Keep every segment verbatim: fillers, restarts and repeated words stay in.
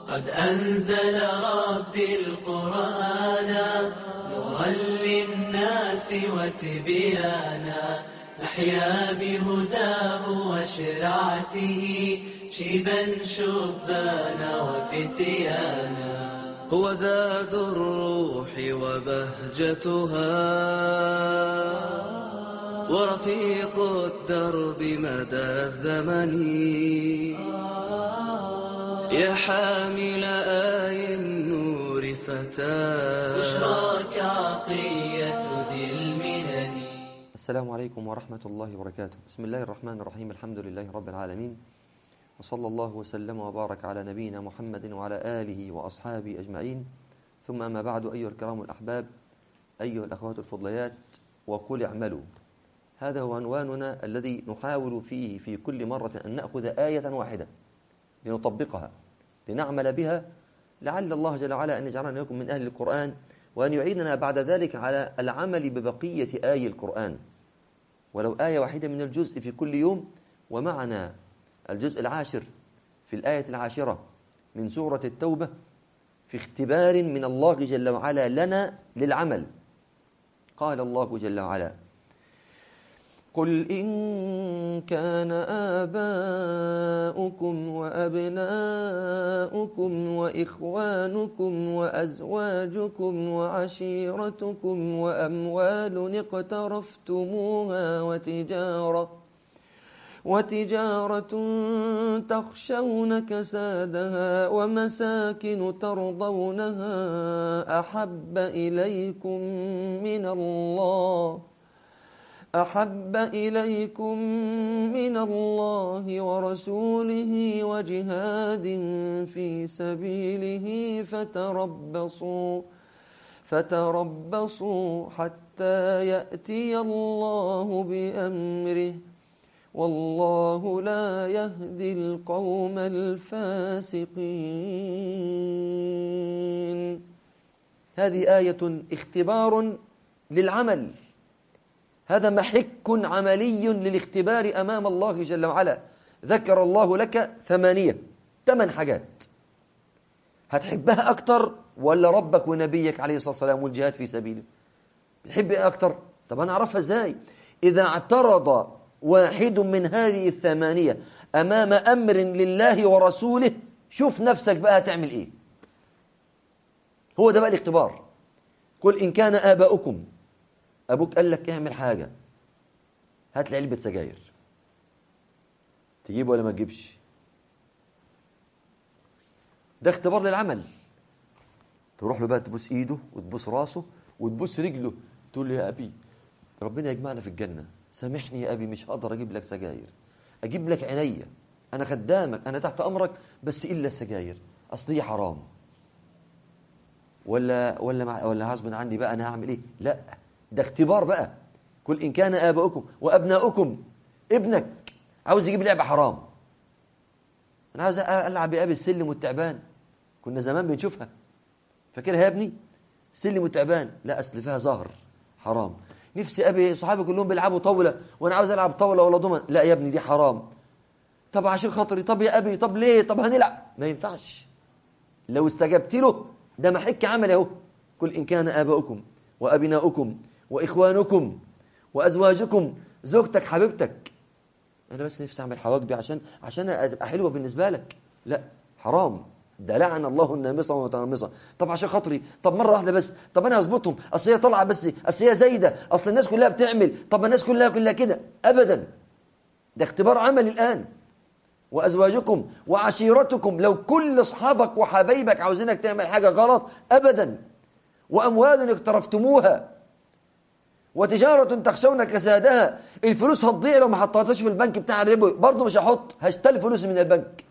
قد أنزل ربي القرآن نورا للناس وتبيانا نحيا بهداه وشرعته شيبا شبانا وفتيانا. هو زاد الروح وبهجتها ورفيق الدرب مدى الزمن يا حامل آي النور فتاة بشراك عطية ذي المنن. السلام عليكم ورحمة الله وبركاته. بسم الله الرحمن الرحيم. الحمد لله رب العالمين، وصلى الله وسلم وبارك على نبينا محمد وعلى آله وأصحابه أجمعين، ثم أما بعد. أيها الكرام الأحباب، أيها الأخوات الفضليات، وقل اعملوا. هذا هو عنواننا الذي نحاول فيه في كل مرة أن نأخذ آية واحدة لنطبقها لنعمل بها، لعل الله جل وعلا أن يجعلنا لكم من أهل القرآن، وأن يعيننا بعد ذلك على العمل ببقية آي القرآن، ولو آية واحدة من الجزء في كل يوم. ومعنا الجزء العاشر في الآية العاشرة من سورة التوبة في اختبار من الله جل وعلا لنا للعمل. قال الله جل وعلا: قل إن كان آباؤكم وأبناؤكم وإخوانكم وأزواجكم وعشيرتكم وأموال اقترفتموها وتجارة وتجارة تخشون كسادها ومساكن ترضونها أحب إليكم من الله أحب إليكم من الله ورسوله وجهاد في سبيله فتربصوا فتربصوا حتى يأتي الله بأمره والله لا يهدي القوم الفاسقين. هذه آية اختبار للعمل، هذا محك عملي للاختبار أمام الله جل وعلا. ذكر الله لك ثمانية ثمان حاجات، هتحبها أكتر ولا ربك ونبيك عليه الصلاة والسلام والجهاد في سبيله؟ بتحب إيه أكتر؟ طب أنا أعرفها إزاي؟ إذا اعترض واحد من هذه الثمانية أمام أمر لله ورسوله، شوف نفسك بقى هتعمل إيه. هو ده بقى الاختبار. قل إن كان آباؤكم، أبوك قال لك اعمل حاجة، هات لي علبة سجاير، تجيب ولا ما تجيبش؟ ده اختبار للعمل. تروح له بقى تبوس ايده وتبوس راسه وتبوس رجله، تقول له: يا أبي ربنا يجمعنا في الجنة، سامحني يا أبي، مش هقدر أجيب لك سجاير، أجيب لك عينيا، أنا خدامك، أنا تحت أمرك، بس إلا السجاير أصل هي حرام. ولا ولا مع ولا غصب عني بقى أنا هعمل إيه؟ لا، ده اختبار بقى. قل إن كان آباؤكم وأبناؤكم، ابنك عاوز يجيب لعبة حرام، أنا عاوز ألعب يا أبي السلم والتعبان، كنا زمان بنشوفها، فاكرها يا ابني؟ السلم والتعبان، لا أصل فيها زهر حرام. نفسي أبي صحابي كلهم بيلعبوا طاولة وأنا عاوز ألعب طاولة ولا ضمن، لا يا ابني دي حرام. طب عشان خاطري، طب يا أبي، طب ليه، طب هنلعب، ما ينفعش. لو استجبت له ده محك عمل اهو. قل إن كان آباؤكم وأبناؤكم وإخوانكم وأزواجكم، زوجتك حبيبتك، أنا بس نفسي أعمل حواجبي عشان عشان أبقى حلوة بالنسبة لك، لا حرام، ده لعن الله النامصة والمتنمصة. طب عشان خاطري، طب مرة واحدة بس، طب أنا هظبطهم، أصل هي طالعة بس، أصل هي زايدة، أصل الناس كلها بتعمل، طب الناس كلها كلها كده، أبدا، ده اختبار عمل الآن. وأزواجكم وعشيرتكم، لو كل أصحابك وحبايبك عاوزينك تعمل حاجة غلط، أبدا. وأموال اقترفتموها وتجارة تخشون كسادها، الفلوس هتضيع لو ما حطيتهاش في البنك بتاع الربا، برضه مش هحط، هشتري فلوس من البنك.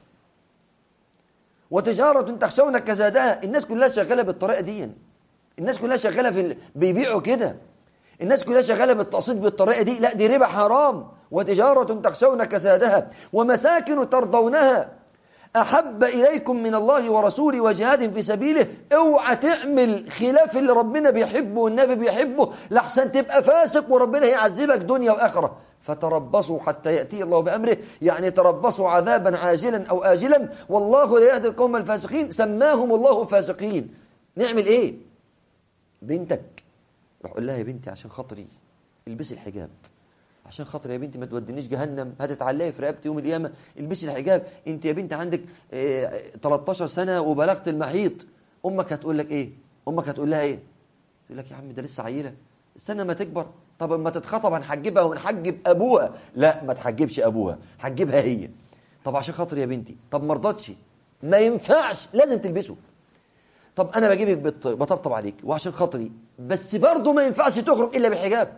وتجارة تخشون كسادها، الناس كلها شغالة بالطريقة دي، الناس كلها شغالة في ال... بيبيعوا كده، الناس كلها شغالة بالتقسيط بالطريقة دي، لا دي ربا حرام. وتجارة تخشون كسادها ومساكن ترضونها أحب إليكم من الله ورسوله وجهاد في سبيله. اوعى تعمل خلاف اللي ربنا بيحبه والنبي بيحبه، لحسن تبقى فاسق وربنا هيعذبك دنيا وآخرة. فتربصوا حتى يأتي الله بأمره، يعني تربصوا عذابا عاجلا أو آجلا، والله لا يهدي القوم الفاسقين. سماهم الله فاسقين. نعمل إيه؟ بنتك روح قول لها يا بنتي عشان خاطري البسي الحجاب، عشان خاطر يا بنتي ما تودينيش جهنم، هتتعلقي في رقبتي يوم القيامه، البسي الحجاب. انت يا بنتي عندك اه تلتاشر سنه وبلغت المحيط، امك هتقول لك ايه؟ امك هتقول لها ايه؟ تقول لك يا عم ده لسه عيله، استنى ما تكبر. طب اما تتخطب هنحجبها ونحجب ابوها. لا ما تحجبش ابوها، حجبها هي. طب عشان خاطر يا بنتي، طب ما رضتش، ما ينفعش، لازم تلبسه. طب انا بجيبك بت- بطبطب عليك وعشان خاطري، بس برضه ما ينفعش تخرج الا بالحجاب.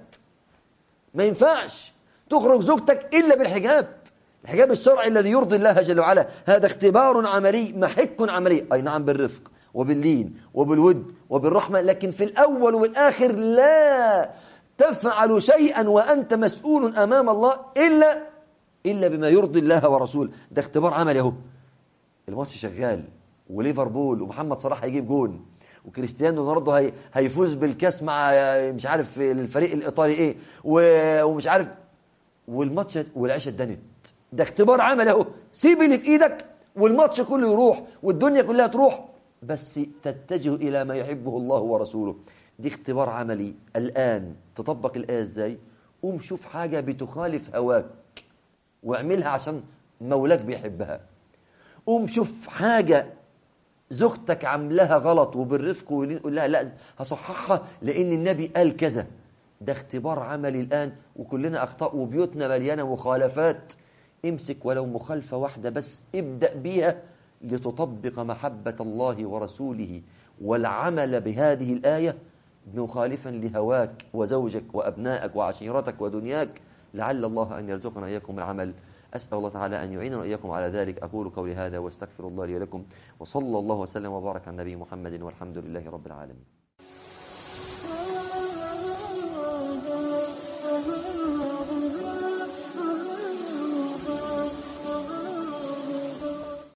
ما ينفعش تخرج زوجتك إلا بالحجاب، الحجاب الشرعي الذي يرضي الله جل وعلا. هذا اختبار عملي محك عملي، أي نعم بالرفق وباللين وبالود وبالرحمة، لكن في الأول والآخر لا تفعل شيئا وأنت مسؤول أمام الله إلا إلا بما يرضي الله ورسوله. ده اختبار عملي اهو. الماتش شغال وليفربول ومحمد صلاح هيجيب جون وكريستيانو رونالدو هي هيفوز بالكاس مع مش عارف الفريق الايطالي ايه و- ومش عارف، والماتش والعيشه اتدنت. ده اختبار عمل اهو. سيب اللي في ايدك والماتش كله يروح والدنيا كلها تروح، بس تتجه الى ما يحبه الله ورسوله. دي اختبار عملي. الان تطبق الايه ازاي؟ قوم شوف حاجه بتخالف هواك واعملها عشان مولاك بيحبها. قوم شوف حاجه زوجتك عاملاها غلط وبالرفق ويقول لها لا هصححها لان النبي قال كذا. ده اختبار عملي الآن، وكلنا أخطاء وبيوتنا مليانة مخالفات. امسك ولو مخالفة واحدة بس ابدأ بيها لتطبق محبة الله ورسوله والعمل بهذه الآية مخالفا لهواك وزوجك وأبنائك وعشيرتك ودنياك، لعل الله أن يرزقنا إياكم العمل. أسأل الله تعالى أن يعيننا وإياكم على ذلك. أقول قولي هذا واستغفر الله لي ولكم، وصلى الله وسلم وبارك على النبي محمد والحمد لله رب العالمين.